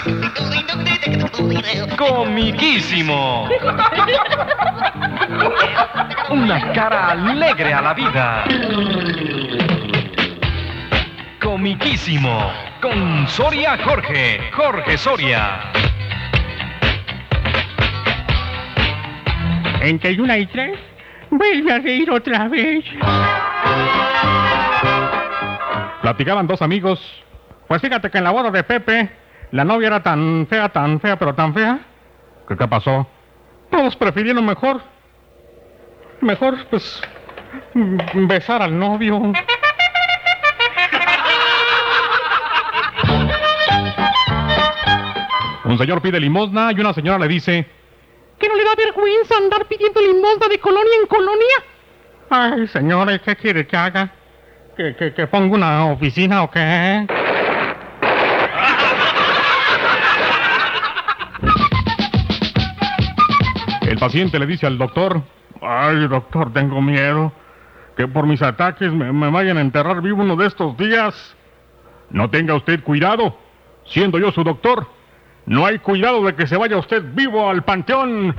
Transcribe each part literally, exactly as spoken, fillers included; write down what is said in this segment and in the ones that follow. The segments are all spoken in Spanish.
Comiquísimo. Una cara alegre a la vida. Comiquísimo. Con Soria Jorge. Jorge Soria. Entre y una y tres, vuelve a reír otra vez. Platicaban dos amigos. Pues fíjate que en la boda de Pepe, la novia era tan fea, tan fea, pero tan fea. ¿Qué, qué pasó? Todos prefirieron mejor. Mejor, pues, besar al novio. Un señor pide limosna y una señora le dice: ¿que no le da vergüenza andar pidiendo limosna de colonia en colonia? Ay, señora, ¿qué quiere que haga? ¿Que, que, que ponga una oficina o qué? El paciente le dice al doctor: ay, doctor, tengo miedo que por mis ataques me, me vayan a enterrar vivo uno de estos días. No tenga usted cuidado, siendo yo su doctor. No hay cuidado de que se vaya usted vivo al panteón.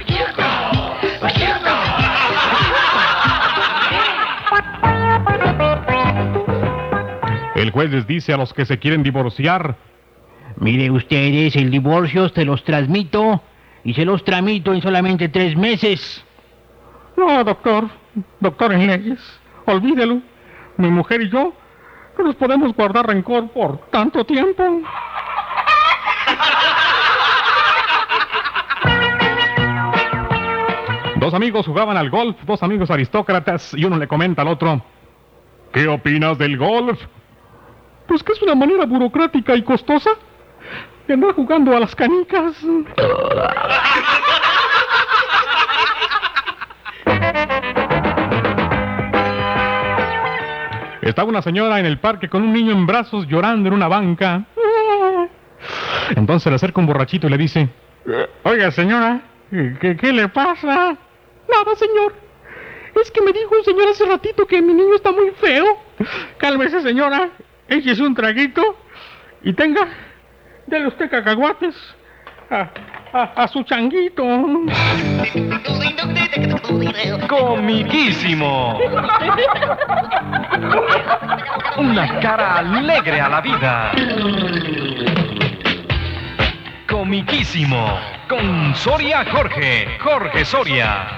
El juez les dice a los que se quieren divorciar: mire ustedes, el divorcio se los transmito y se los tramito en solamente tres meses. No, doctor, doctor en leyes, olvídelo. Mi mujer y yo no nos podemos guardar rencor por tanto tiempo. Dos amigos jugaban al golf, dos amigos aristócratas, y uno le comenta al otro: ¿qué opinas del golf? Pues que es una manera burocrática y costosa de andar jugando a las canicas. Estaba una señora en el parque con un niño en brazos llorando en una banca. Entonces le acerca un borrachito y le dice: oiga, señora, ¿qué, qué le pasa? Nada, señor. Es que me dijo un señor hace ratito que mi niño está muy feo. Cálmese, señora. Échese un traguito y tenga, dele usted cacahuates a, a, a su changuito. Comiquísimo. Una cara alegre a la vida. Comiquísimo. Con Soria Jorge. Jorge Soria.